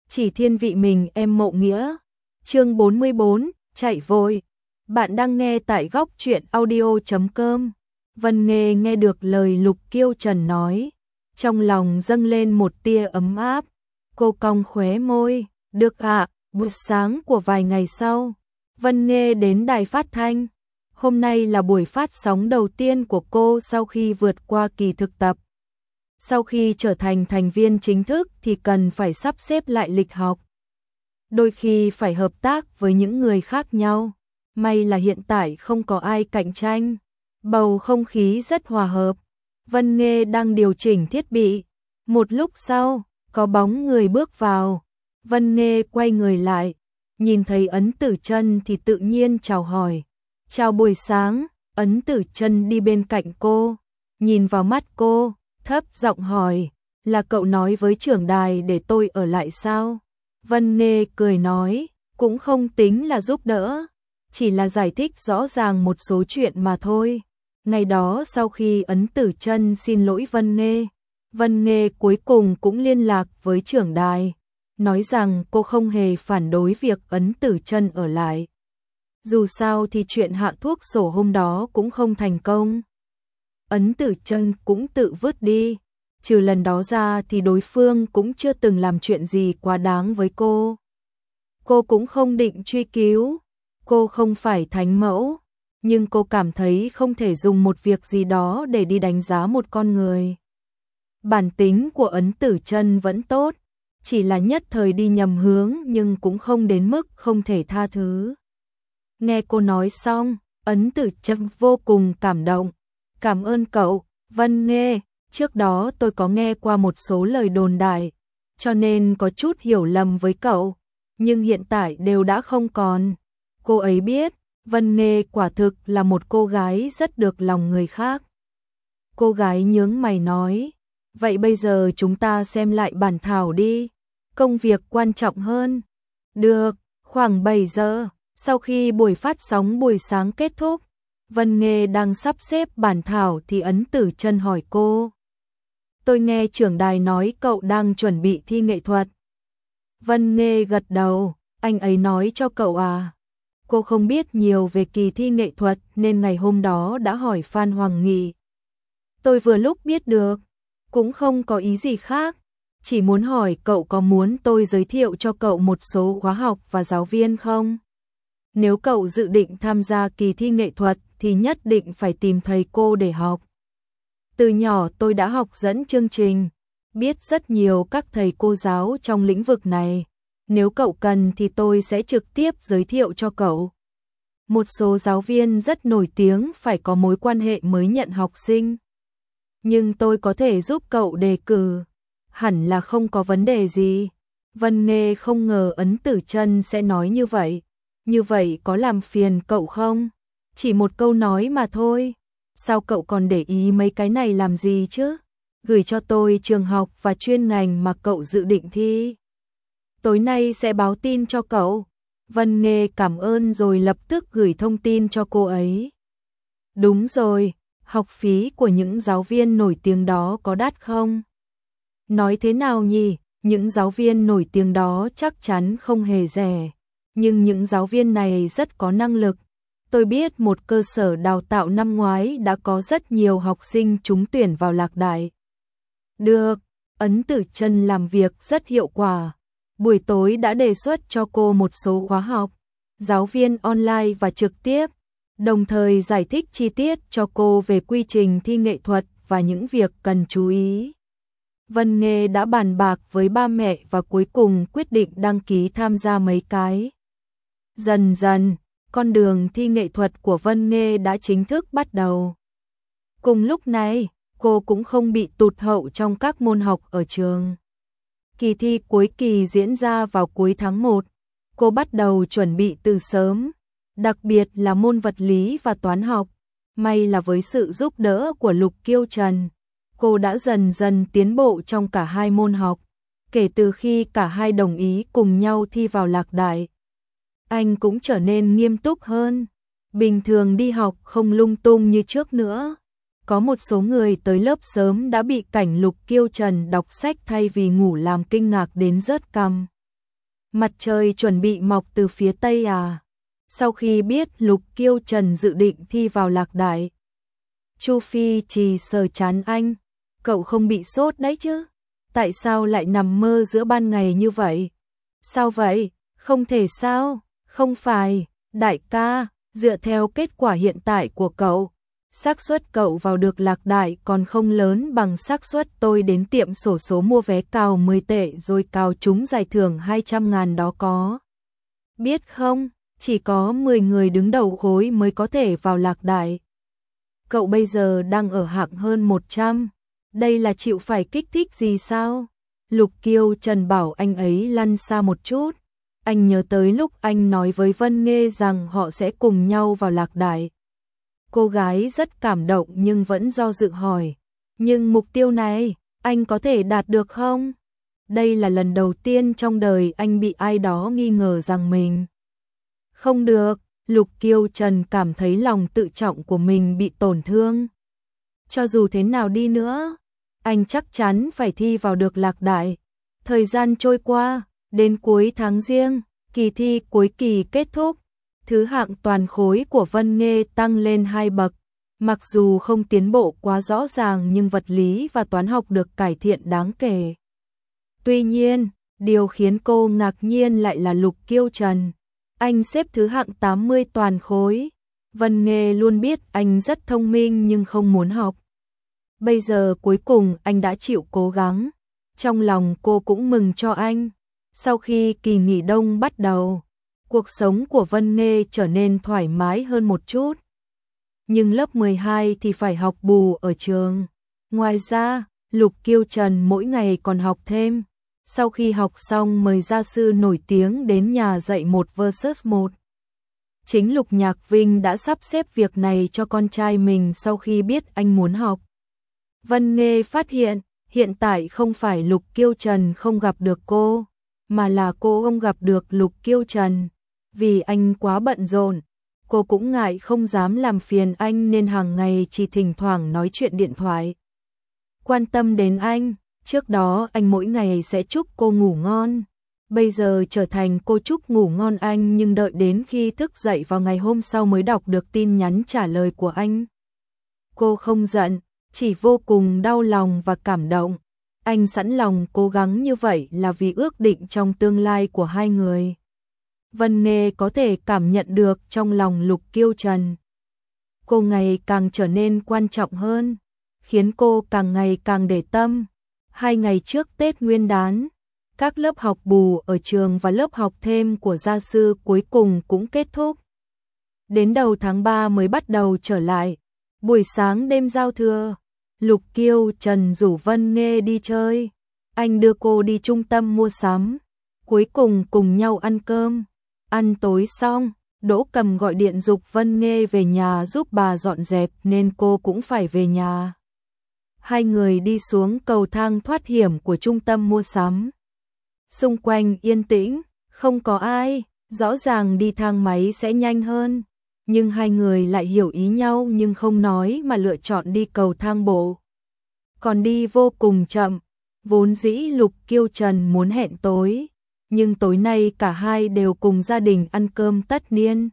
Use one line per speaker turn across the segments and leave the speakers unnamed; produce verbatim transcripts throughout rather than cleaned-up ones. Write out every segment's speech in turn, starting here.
chỉ thiên vị mình em Mộ Nghĩa. Chương bốn mươi bốn, chạy vội. Bạn đang nghe tại góc truyện audio chấm com. Vân Nghê nghe được lời Lục Kiêu Trần nói, trong lòng dâng lên một tia ấm áp. Cô cong khóe môi, được ạ. Buổi sáng của vài ngày sau, Vân Nghê đến đài phát thanh. Hôm nay là buổi phát sóng đầu tiên của cô sau khi vượt qua kỳ thực tập. Sau khi trở thành thành viên chính thức thì cần phải sắp xếp lại lịch học. Đôi khi phải hợp tác với những người khác nhau. May là hiện tại không có ai cạnh tranh. Bầu không khí rất hòa hợp. Vân Nghê đang điều chỉnh thiết bị. Một lúc sau, có bóng người bước vào. Vân Nghê quay người lại, nhìn thấy Ấn Tử Chân thì tự nhiên chào hỏi. Chào buổi sáng. Ấn Tử Chân đi bên cạnh cô, nhìn vào mắt cô, thấp giọng hỏi, là cậu nói với trưởng đài để tôi ở lại sao? Vân Nghê cười nói, cũng không tính là giúp đỡ, chỉ là giải thích rõ ràng một số chuyện mà thôi. Ngày đó sau khi Ấn Tử Chân xin lỗi Vân Nghê, Vân Nghê cuối cùng cũng liên lạc với trưởng đài, nói rằng cô không hề phản đối việc Ấn Tử Chân ở lại. Dù sao thì chuyện hạ thuốc sổ hôm đó cũng không thành công. Ấn Tử Chân cũng tự vứt đi. Trừ lần đó ra thì đối phương cũng chưa từng làm chuyện gì quá đáng với cô. Cô cũng không định truy cứu. Cô không phải thánh mẫu. Nhưng cô cảm thấy không thể dùng một việc gì đó để đi đánh giá một con người. Bản tính của Ấn Tử Chân vẫn tốt. Chỉ là nhất thời đi nhầm hướng nhưng cũng không đến mức không thể tha thứ. Nghe cô nói xong, Ấn Tử Chân vô cùng cảm động. Cảm ơn cậu, Vân Nghê. Trước đó tôi có nghe qua một số lời đồn đại, cho nên có chút hiểu lầm với cậu, nhưng hiện tại đều đã không còn. Cô ấy biết, Vân Nghê quả thực là một cô gái rất được lòng người khác. Cô gái nhướng mày nói, vậy bây giờ chúng ta xem lại bản thảo đi, công việc quan trọng hơn. Được, khoảng bảy giờ, sau khi buổi phát sóng buổi sáng kết thúc, Vân Nghê đang sắp xếp bản thảo thì Ấn Tử Chân hỏi cô. Tôi nghe trưởng đài nói cậu đang chuẩn bị thi nghệ thuật. Vân Nghê gật đầu, anh ấy nói cho cậu à. Cô không biết nhiều về kỳ thi nghệ thuật nên ngày hôm đó đã hỏi Phan Hoàng Nghị. Tôi vừa lúc biết được, cũng không có ý gì khác. Chỉ muốn hỏi cậu có muốn tôi giới thiệu cho cậu một số khóa học và giáo viên không? Nếu cậu dự định tham gia kỳ thi nghệ thuật thì nhất định phải tìm thầy cô để học. Từ nhỏ tôi đã học dẫn chương trình, biết rất nhiều các thầy cô giáo trong lĩnh vực này. Nếu cậu cần thì tôi sẽ trực tiếp giới thiệu cho cậu. Một số giáo viên rất nổi tiếng phải có mối quan hệ mới nhận học sinh. Nhưng tôi có thể giúp cậu đề cử. Hẳn là không có vấn đề gì. Vân Nghê không ngờ Ấn Tử Chân sẽ nói như vậy. Như vậy có làm phiền cậu không? Chỉ một câu nói mà thôi. Sao cậu còn để ý mấy cái này làm gì chứ? Gửi cho tôi trường học và chuyên ngành mà cậu dự định thi. Tối nay sẽ báo tin cho cậu. Vân Nghê cảm ơn rồi lập tức gửi thông tin cho cô ấy. Đúng rồi, học phí của những giáo viên nổi tiếng đó có đắt không? Nói thế nào nhỉ? Những giáo viên nổi tiếng đó chắc chắn không hề rẻ. Nhưng những giáo viên này rất có năng lực. Tôi biết một cơ sở đào tạo năm ngoái đã có rất nhiều học sinh trúng tuyển vào Lạc Đại. Được, Ấn Tử Chân làm việc rất hiệu quả. Buổi tối đã đề xuất cho cô một số khóa học, giáo viên online và trực tiếp, đồng thời giải thích chi tiết cho cô về quy trình thi nghệ thuật và những việc cần chú ý. Vân Nghê đã bàn bạc với ba mẹ và cuối cùng quyết định đăng ký tham gia mấy cái. Dần dần, con đường thi nghệ thuật của Vân Nghê đã chính thức bắt đầu. Cùng lúc này, cô cũng không bị tụt hậu trong các môn học ở trường. Kỳ thi cuối kỳ diễn ra vào cuối tháng một. Cô bắt đầu chuẩn bị từ sớm, đặc biệt là môn vật lý và toán học. May là với sự giúp đỡ của Lục Kiêu Trần, cô đã dần dần tiến bộ trong cả hai môn học, kể từ khi cả hai đồng ý cùng nhau thi vào Lạc Đại. Anh cũng trở nên nghiêm túc hơn, bình thường đi học không lung tung như trước nữa. Có một số người tới lớp sớm đã bị cảnh Lục Kiêu Trần đọc sách thay vì ngủ làm kinh ngạc đến rớt cằm. Mặt trời chuẩn bị mọc từ phía tây à? Sau khi biết Lục Kiêu Trần dự định thi vào Lạc Đại, Chu Phi Trì sờ chán anh. Cậu không bị sốt đấy chứ? Tại sao lại nằm mơ giữa ban ngày như vậy? Sao vậy? Không thể sao? Không phải, đại ca, dựa theo kết quả hiện tại của cậu, xác suất cậu vào được Lạc Đại còn không lớn bằng xác suất tôi đến tiệm xổ số mua vé cào mười tệ rồi cào trúng giải thưởng hai trăm ngàn đó có. Biết không, chỉ có mười người đứng đầu khối mới có thể vào Lạc Đại. Cậu bây giờ đang ở hạng hơn một trăm. Đây là chịu phải kích thích gì sao? Lục Kiêu Trần bảo anh ấy lăn xa một chút. Anh nhớ tới lúc anh nói với Vân Nghê rằng họ sẽ cùng nhau vào Lạc Đại. Cô gái rất cảm động nhưng vẫn do dự hỏi. Nhưng mục tiêu này, anh có thể đạt được không? Đây là lần đầu tiên trong đời anh bị ai đó nghi ngờ rằng mình không được. Lục Kiêu Trần cảm thấy lòng tự trọng của mình bị tổn thương. Cho dù thế nào đi nữa, anh chắc chắn phải thi vào được Lạc Đại. Thời gian trôi qua, đến cuối tháng Giêng, kỳ thi cuối kỳ kết thúc. Thứ hạng toàn khối của Vân Nghê tăng lên hai bậc. Mặc dù không tiến bộ quá rõ ràng nhưng vật lý và toán học được cải thiện đáng kể. Tuy nhiên, điều khiến cô ngạc nhiên lại là Lục Kiêu Trần. Anh xếp thứ hạng tám mươi toàn khối. Vân Nghê luôn biết anh rất thông minh nhưng không muốn học. Bây giờ cuối cùng anh đã chịu cố gắng. Trong lòng cô cũng mừng cho anh. Sau khi kỳ nghỉ đông bắt đầu, cuộc sống của Vân Nghê trở nên thoải mái hơn một chút. Nhưng lớp mười hai thì phải học bù ở trường. Ngoài ra, Lục Kiêu Trần mỗi ngày còn học thêm. Sau khi học xong mời gia sư nổi tiếng đến nhà dạy một versus một. Chính Lục Nhạc Vinh đã sắp xếp việc này cho con trai mình sau khi biết anh muốn học. Vân Nghê phát hiện, hiện tại không phải Lục Kiêu Trần không gặp được cô, mà là cô không gặp được Lục Kiêu Trần. Vì anh quá bận rộn, cô cũng ngại không dám làm phiền anh nên hàng ngày chỉ thỉnh thoảng nói chuyện điện thoại. Quan tâm đến anh, trước đó anh mỗi ngày sẽ chúc cô ngủ ngon. Bây giờ trở thành cô chúc ngủ ngon anh nhưng đợi đến khi thức dậy vào ngày hôm sau mới đọc được tin nhắn trả lời của anh. Cô không giận, chỉ vô cùng đau lòng và cảm động. Anh sẵn lòng cố gắng như vậy là vì ước định trong tương lai của hai người. Vân Nghê có thể cảm nhận được trong lòng Lục Kiêu Trần. Cô ngày càng trở nên quan trọng hơn, khiến cô càng ngày càng để tâm. Hai ngày trước Tết Nguyên đán, các lớp học bù ở trường và lớp học thêm của gia sư cuối cùng cũng kết thúc. Đến đầu tháng ba mới bắt đầu trở lại. Buổi sáng đêm giao thừa, Lục Kiêu Trần rủ Vân Nghê đi chơi. Anh đưa cô đi trung tâm mua sắm. Cuối cùng cùng nhau ăn cơm. Ăn tối xong, Đỗ Cầm gọi điện giục Vân Nghê về nhà giúp bà dọn dẹp nên cô cũng phải về nhà. Hai người đi xuống cầu thang thoát hiểm của trung tâm mua sắm. Xung quanh yên tĩnh, không có ai, rõ ràng đi thang máy sẽ nhanh hơn. Nhưng hai người lại hiểu ý nhau nhưng không nói mà lựa chọn đi cầu thang bộ. Còn đi vô cùng chậm, vốn dĩ Lục Kiêu Trần muốn hẹn tối. Nhưng tối nay cả hai đều cùng gia đình ăn cơm tất niên.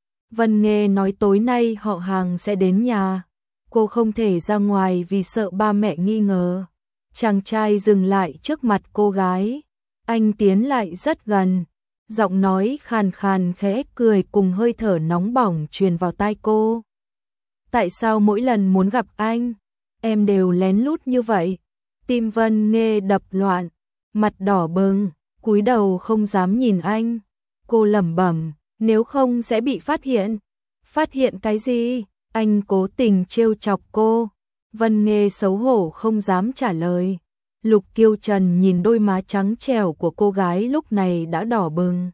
Vân Nghê nói tối nay họ hàng sẽ đến nhà. Cô không thể ra ngoài vì sợ ba mẹ nghi ngờ. Chàng trai dừng lại trước mặt cô gái. Anh tiến lại rất gần. Giọng nói khàn khàn khẽ cười cùng hơi thở nóng bỏng truyền vào tai cô. Tại sao mỗi lần muốn gặp anh, em đều lén lút như vậy? Tim Vân Nghê đập loạn, mặt đỏ bừng, cúi đầu không dám nhìn anh. Cô lẩm bẩm, nếu không sẽ bị phát hiện. Phát hiện cái gì? Anh cố tình trêu chọc cô. Vân Nghê xấu hổ không dám trả lời. Lục Kiêu Trần nhìn đôi má trắng trẻo của cô gái lúc này đã đỏ bừng.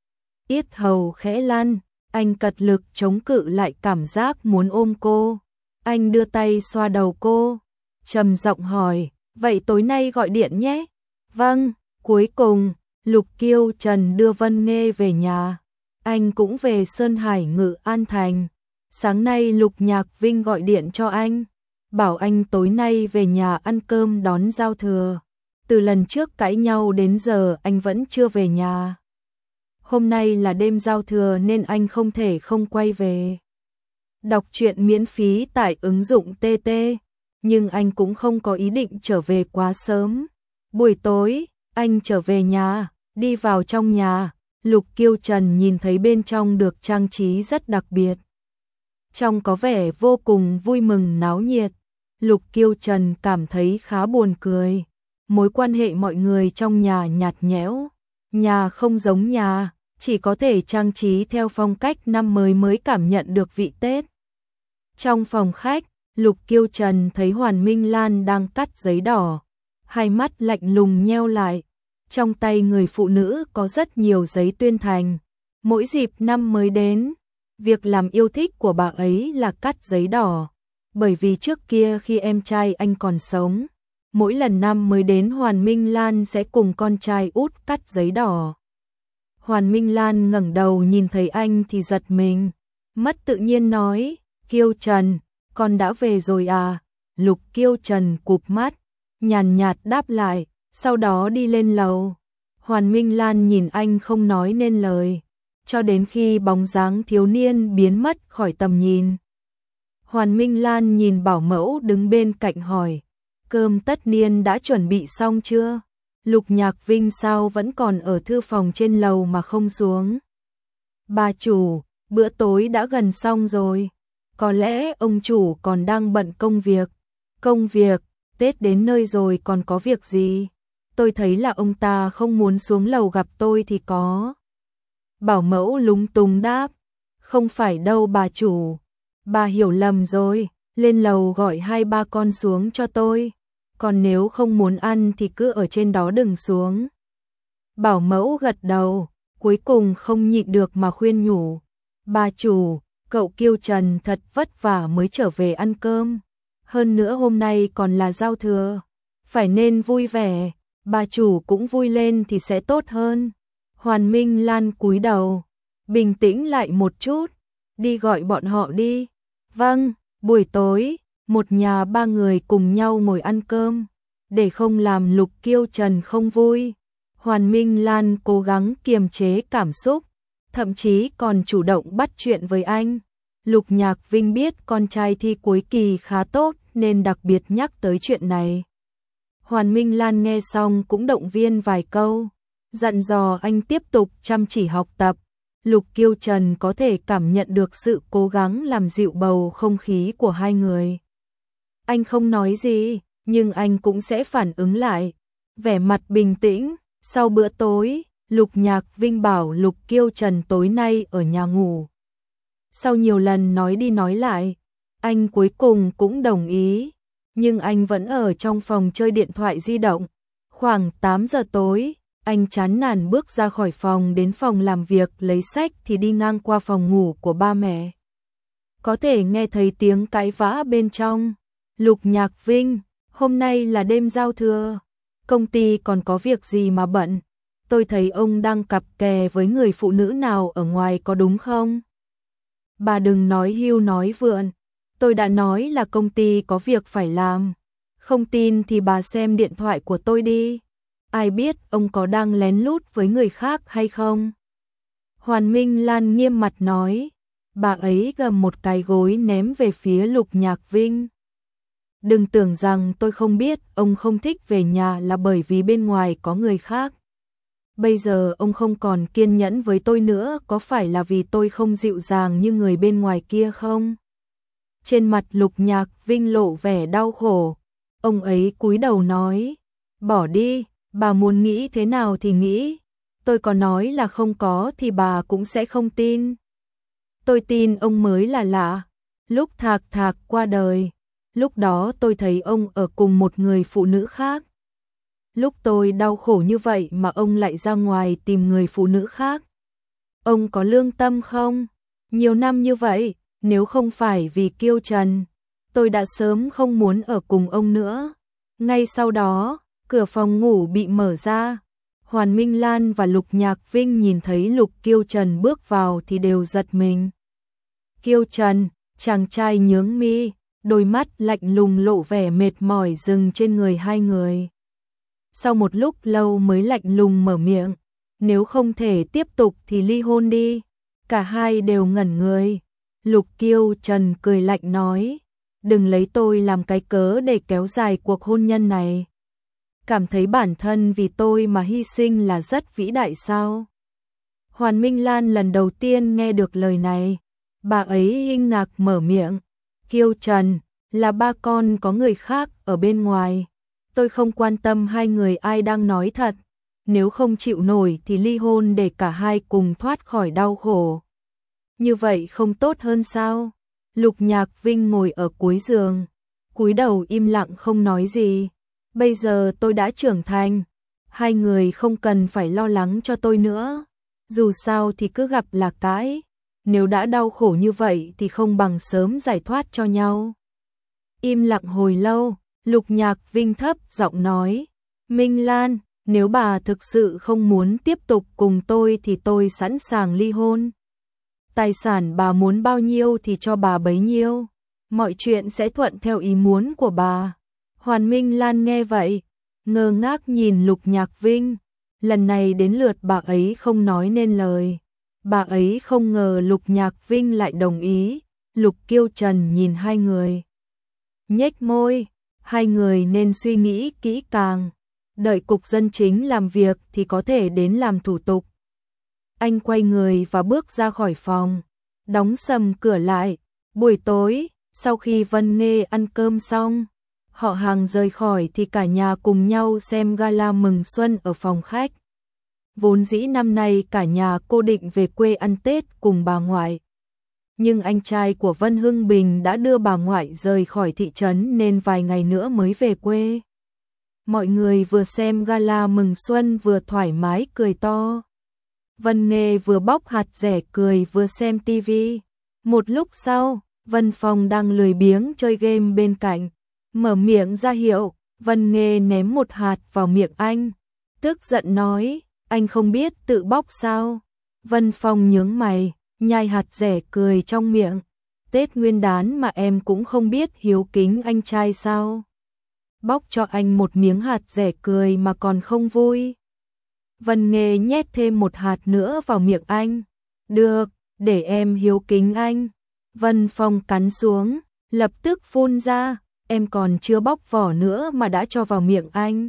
Yết hầu khẽ lăn, anh cật lực chống cự lại cảm giác muốn ôm cô. Anh đưa tay xoa đầu cô, trầm giọng hỏi, vậy tối nay gọi điện nhé. Vâng, cuối cùng, Lục Kiêu Trần đưa Vân Nghê về nhà. Anh cũng về Sơn Hải Ngự An Thành. Sáng nay Lục Nhạc Vinh gọi điện cho anh, bảo anh tối nay về nhà ăn cơm đón giao thừa. Từ lần trước cãi nhau đến giờ anh vẫn chưa về nhà. hôm nay là đêm giao thừa nên anh không thể không quay về. Đọc truyện miễn phí tại ứng dụng tê tê, nhưng anh cũng không có ý định trở về quá sớm. Buổi tối, anh trở về nhà, đi vào trong nhà, Lục Kiêu Trần nhìn thấy bên trong được trang trí rất đặc biệt. Trong có vẻ vô cùng vui mừng náo nhiệt, Lục Kiêu Trần cảm thấy khá buồn cười. Mối quan hệ mọi người trong nhà nhạt nhẽo, nhà không giống nhà, chỉ có thể trang trí theo phong cách năm mới mới cảm nhận được vị Tết. Trong phòng khách, Lục Kiêu Trần thấy Hoàn Minh Lan đang cắt giấy đỏ, hai mắt lạnh lùng nheo lại. Trong tay người phụ nữ có rất nhiều giấy tuyên thành. Mỗi dịp năm mới đến, việc làm yêu thích của bà ấy là cắt giấy đỏ. Bởi vì trước kia khi em trai anh còn sống, mỗi lần năm mới đến Hoàn Minh Lan sẽ cùng con trai út cắt giấy đỏ. Hoàn Minh Lan ngẩng đầu nhìn thấy anh thì giật mình, mất tự nhiên nói, Kiêu Trần, con đã về rồi à? Lục Kiêu Trần cụp mắt, nhàn nhạt đáp lại, sau đó đi lên lầu. Hoàn Minh Lan nhìn anh không nói nên lời, cho đến khi bóng dáng thiếu niên biến mất khỏi tầm nhìn. Hoàn Minh Lan nhìn bảo mẫu đứng bên cạnh hỏi, cơm tất niên đã chuẩn bị xong chưa? Lục Nhạc Vinh sao vẫn còn ở thư phòng trên lầu mà không xuống? Bà chủ, bữa tối đã gần xong rồi. Có lẽ ông chủ còn đang bận công việc. Công việc, Tết đến nơi rồi còn có việc gì? Tôi thấy là ông ta không muốn xuống lầu gặp tôi thì có. Bảo mẫu lúng túng đáp, không phải đâu bà chủ. Bà hiểu lầm rồi, lên lầu gọi hai ba con xuống cho tôi. Còn nếu không muốn ăn thì cứ ở trên đó đừng xuống. Bảo mẫu gật đầu, cuối cùng không nhịn được mà khuyên nhủ. Bà chủ, cậu Kiêu Trần thật vất vả mới trở về ăn cơm. Hơn nữa hôm nay còn là giao thừa, phải nên vui vẻ, bà chủ cũng vui lên thì sẽ tốt hơn. Hoàn Minh Lan cúi đầu, bình tĩnh lại một chút, đi gọi bọn họ đi. Vâng, buổi tối, một nhà ba người cùng nhau ngồi ăn cơm, để không làm Lục Kiêu Trần không vui. Hoàn Minh Lan cố gắng kiềm chế cảm xúc, thậm chí còn chủ động bắt chuyện với anh. Lục Nhạc Vinh biết con trai thi cuối kỳ khá tốt nên đặc biệt nhắc tới chuyện này. Hoàn Minh Lan nghe xong cũng động viên vài câu, dặn dò anh tiếp tục chăm chỉ học tập. Lục Kiêu Trần có thể cảm nhận được sự cố gắng làm dịu bầu không khí của hai người. Anh không nói gì, nhưng anh cũng sẽ phản ứng lại. Vẻ mặt bình tĩnh, sau bữa tối, Lục Nhạc Vinh bảo Lục Kiêu Trần tối nay ở nhà ngủ. Sau nhiều lần nói đi nói lại, anh cuối cùng cũng đồng ý, nhưng anh vẫn ở trong phòng chơi điện thoại di động. Khoảng tám giờ tối, anh chán nản bước ra khỏi phòng đến phòng làm việc lấy sách thì đi ngang qua phòng ngủ của ba mẹ. Có thể nghe thấy tiếng cãi vã bên trong. Lục Nhạc Vinh, hôm nay là đêm giao thừa, công ty còn có việc gì mà bận? Tôi thấy ông đang cặp kè với người phụ nữ nào ở ngoài có đúng không? Bà đừng nói hưu nói vượn, tôi đã nói là công ty có việc phải làm. Không tin thì bà xem điện thoại của tôi đi. Ai biết ông có đang lén lút với người khác hay không? Hoàn Minh Lan nghiêm mặt nói. Bà ấy gầm một cái gối ném về phía Lục Nhạc Vinh. Đừng tưởng rằng tôi không biết ông không thích về nhà là bởi vì bên ngoài có người khác. Bây giờ ông không còn kiên nhẫn với tôi nữa, có phải là vì tôi không dịu dàng như người bên ngoài kia không? Trên mặt Lục Nhạc Vinh lộ vẻ đau khổ. Ông ấy cúi đầu nói, bỏ đi, bà muốn nghĩ thế nào thì nghĩ. Tôi có nói là không có thì bà cũng sẽ không tin. Tôi tin ông mới là lạ. Lúc Thạc Thạc qua đời, lúc đó tôi thấy ông ở cùng một người phụ nữ khác. Lúc tôi đau khổ như vậy mà ông lại ra ngoài tìm người phụ nữ khác. Ông có lương tâm không? Nhiều năm như vậy, nếu không phải vì Kiêu Trần, tôi đã sớm không muốn ở cùng ông nữa. Ngay sau đó, cửa phòng ngủ bị mở ra. Hoàn Minh Lan và Lục Nhạc Vinh nhìn thấy Lục Kiêu Trần bước vào thì đều giật mình. Kiêu Trần, chàng trai nhướng mi, đôi mắt lạnh lùng lộ vẻ mệt mỏi dừng trên người hai người. Sau một lúc lâu mới lạnh lùng mở miệng, nếu không thể tiếp tục thì ly hôn đi. Cả hai đều ngẩn người. Lục Kiêu Trần cười lạnh nói, đừng lấy tôi làm cái cớ để kéo dài cuộc hôn nhân này. Cảm thấy bản thân vì tôi mà hy sinh là rất vĩ đại sao? Hoàn Minh Lan lần đầu tiên nghe được lời này, bà ấy kinh ngạc mở miệng, Kiêu Trần, là ba con có người khác ở bên ngoài. Tôi không quan tâm hai người ai đang nói thật, nếu không chịu nổi thì ly hôn để cả hai cùng thoát khỏi đau khổ. Như vậy không tốt hơn sao? Lục Nhạc Vinh ngồi ở cuối giường, cúi đầu im lặng không nói gì. Bây giờ tôi đã trưởng thành, hai người không cần phải lo lắng cho tôi nữa. Dù sao thì cứ gặp là cãi, nếu đã đau khổ như vậy thì không bằng sớm giải thoát cho nhau. Im lặng hồi lâu, Lục Nhạc Vinh thấp giọng nói, Minh Lan, nếu bà thực sự không muốn tiếp tục cùng tôi thì tôi sẵn sàng ly hôn. Tài sản bà muốn bao nhiêu thì cho bà bấy nhiêu, mọi chuyện sẽ thuận theo ý muốn của bà. Hoàn Minh Lan nghe vậy, ngơ ngác nhìn Lục Nhạc Vinh, lần này đến lượt bà ấy không nói nên lời. Bà ấy không ngờ Lục Nhạc Vinh lại đồng ý. Lục Kiêu Trần nhìn hai người, nhếch môi, hai người nên suy nghĩ kỹ càng, đợi cục dân chính làm việc thì có thể đến làm thủ tục. Anh quay người và bước ra khỏi phòng, đóng sầm cửa lại. Buổi tối, sau khi Vân Nghê ăn cơm xong, họ hàng rời khỏi thì cả nhà cùng nhau xem gala mừng xuân ở phòng khách. Vốn dĩ năm nay cả nhà cô định về quê ăn Tết cùng bà ngoại. Nhưng anh trai của Vân Hưng Bình đã đưa bà ngoại rời khỏi thị trấn nên vài ngày nữa mới về quê. Mọi người vừa xem gala mừng xuân vừa thoải mái cười to. Vân Nghê vừa bóc hạt dẻ cười vừa xem tivi. Một lúc sau, Vân Phong đang lười biếng chơi game bên cạnh, mở miệng ra hiệu. Vân Nghê ném một hạt vào miệng anh, tức giận nói, anh không biết tự bóc sao? Vân Phong nhướng mày, nhai hạt dẻ cười trong miệng. Tết Nguyên đán mà em cũng không biết hiếu kính anh trai sao? Bóc cho anh một miếng hạt dẻ cười mà còn không vui. Vân Nghê nhét thêm một hạt nữa vào miệng anh. Được, để em hiếu kính anh. Vân Phong cắn xuống, lập tức phun ra, em còn chưa bóc vỏ nữa mà đã cho vào miệng anh.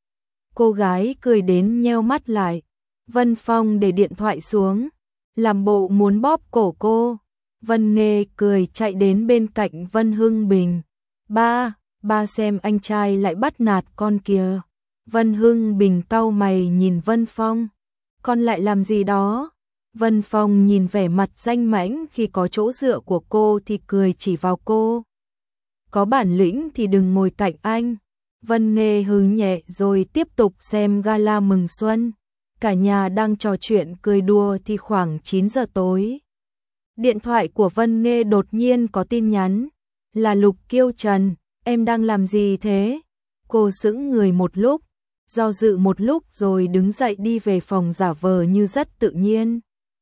Cô gái cười đến nheo mắt lại. Vân Phong để điện thoại xuống, làm bộ muốn bóp cổ cô. Vân Nghê cười chạy đến bên cạnh Vân Hưng Bình. Ba, ba xem anh trai lại bắt nạt con kìa. Vân Hưng Bình cau mày nhìn Vân Phong. Con lại làm gì đó? Vân Phong nhìn vẻ mặt danh mãnh khi có chỗ dựa của cô thì cười chỉ vào cô. Có bản lĩnh thì đừng ngồi cạnh anh. Vân Nghê hừ nhẹ rồi tiếp tục xem gala mừng xuân. Cả nhà đang trò chuyện cười đùa thì khoảng chín giờ tối. Điện thoại của Vân Nghê đột nhiên có tin nhắn. Là Lục Kiêu Trần, em đang làm gì thế? Cô sững người một lúc, do dự một lúc rồi đứng dậy đi về phòng giả vờ như rất tự nhiên.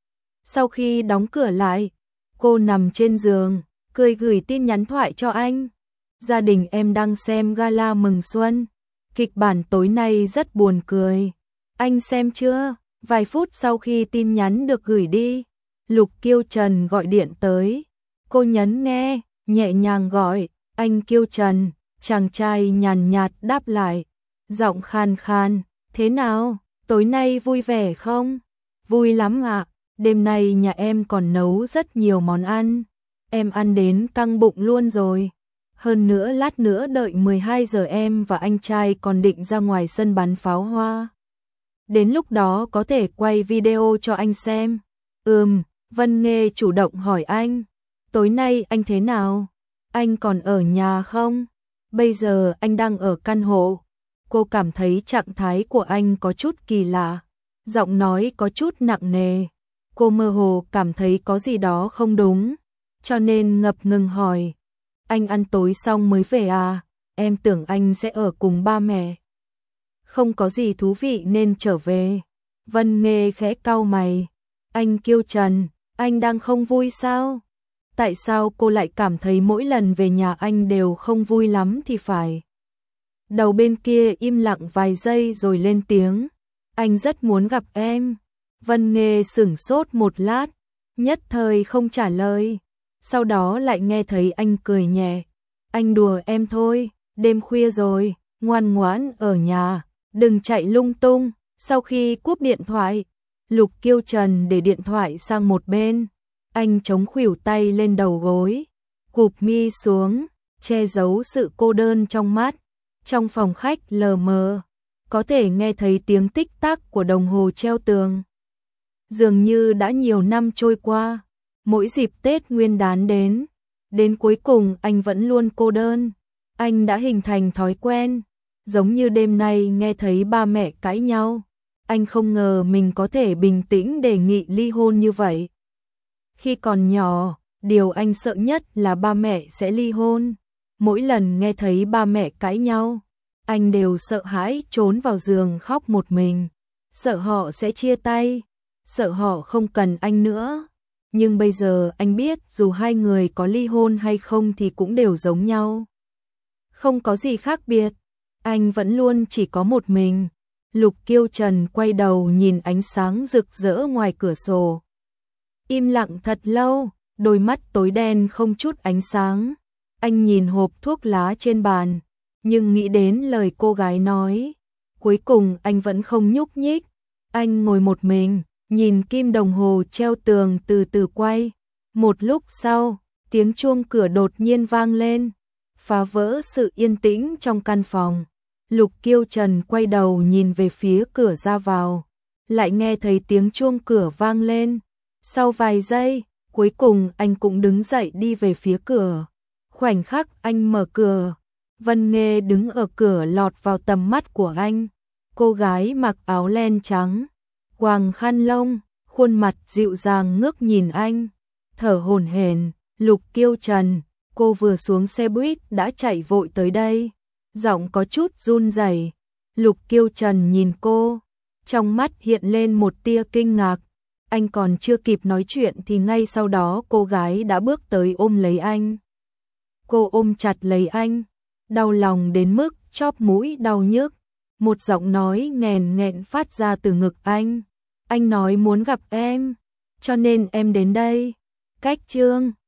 Sau khi đóng cửa lại, cô nằm trên giường, cười gửi tin nhắn thoại cho anh. Gia đình em đang xem gala mừng xuân. Kịch bản tối nay rất buồn cười. Anh xem chưa? Vài phút sau khi tin nhắn được gửi đi, Lục Kiêu Trần gọi điện tới. Cô nhấn nghe, nhẹ nhàng gọi, anh Kiêu Trần. Chàng trai nhàn nhạt đáp lại, giọng khan khan, thế nào, tối nay vui vẻ không? Vui lắm ạ, đêm nay nhà em còn nấu rất nhiều món ăn, em ăn đến căng bụng luôn rồi. Hơn nữa lát nữa đợi mười hai giờ em và anh trai còn định ra ngoài sân bắn pháo hoa. Đến lúc đó có thể quay video cho anh xem. Ừm, Vân Nghê chủ động hỏi anh, tối nay anh thế nào? Anh còn ở nhà không? Bây giờ anh đang ở căn hộ. Cô cảm thấy trạng thái của anh có chút kỳ lạ, giọng nói có chút nặng nề. Cô mơ hồ cảm thấy có gì đó không đúng, cho nên ngập ngừng hỏi, anh ăn tối xong mới về à? Em tưởng anh sẽ ở cùng ba mẹ. Không có gì thú vị nên trở về. Vân Nghê khẽ cau mày. Anh Kiêu Trần, anh đang không vui sao? Tại sao cô lại cảm thấy mỗi lần về nhà anh đều không vui lắm thì phải? Đầu bên kia im lặng vài giây rồi lên tiếng. Anh rất muốn gặp em. Vân Nghê sửng sốt một lát, nhất thời không trả lời. Sau đó lại nghe thấy anh cười nhẹ. Anh đùa em thôi, đêm khuya rồi, ngoan ngoãn ở nhà, đừng chạy lung tung. Sau khi cúp điện thoại, Lục Kiêu Trần để điện thoại sang một bên. Anh chống khuỷu tay lên đầu gối, cụp mi xuống, che giấu sự cô đơn trong mắt. Trong phòng khách lờ mờ, có thể nghe thấy tiếng tích tắc của đồng hồ treo tường. Dường như đã nhiều năm trôi qua, mỗi dịp Tết Nguyên đán đến, đến cuối cùng anh vẫn luôn cô đơn. Anh đã hình thành thói quen, giống như đêm nay nghe thấy ba mẹ cãi nhau. Anh không ngờ mình có thể bình tĩnh đề nghị ly hôn như vậy. Khi còn nhỏ, điều anh sợ nhất là ba mẹ sẽ ly hôn. Mỗi lần nghe thấy ba mẹ cãi nhau, anh đều sợ hãi trốn vào giường khóc một mình. Sợ họ sẽ chia tay, sợ họ không cần anh nữa. Nhưng bây giờ anh biết dù hai người có ly hôn hay không thì cũng đều giống nhau. Không có gì khác biệt, anh vẫn luôn chỉ có một mình. Lục Kiêu Trần quay đầu nhìn ánh sáng rực rỡ ngoài cửa sổ. Im lặng thật lâu, đôi mắt tối đen không chút ánh sáng. Anh nhìn hộp thuốc lá trên bàn, nhưng nghĩ đến lời cô gái nói. Cuối cùng anh vẫn không nhúc nhích. Anh ngồi một mình, nhìn kim đồng hồ treo tường từ từ quay. Một lúc sau, tiếng chuông cửa đột nhiên vang lên, phá vỡ sự yên tĩnh trong căn phòng. Lục Kiêu Trần quay đầu nhìn về phía cửa ra vào, lại nghe thấy tiếng chuông cửa vang lên. Sau vài giây, cuối cùng anh cũng đứng dậy đi về phía cửa. Khoảnh khắc anh mở cửa, Vân Nghê đứng ở cửa lọt vào tầm mắt của anh. Cô gái mặc áo len trắng, quàng khăn lông, khuôn mặt dịu dàng ngước nhìn anh, thở hổn hển. Lục Kiêu Trần, cô vừa xuống xe buýt đã chạy vội tới đây, giọng có chút run rẩy. Lục Kiêu Trần nhìn cô, trong mắt hiện lên một tia kinh ngạc. Anh còn chưa kịp nói chuyện thì ngay sau đó cô gái đã bước tới ôm lấy anh. Cô ôm chặt lấy anh, đau lòng đến mức chóp mũi đau nhức. Một giọng nói nghèn nghẹn phát ra từ ngực anh. Anh nói muốn gặp em, cho nên em đến đây. Cách chương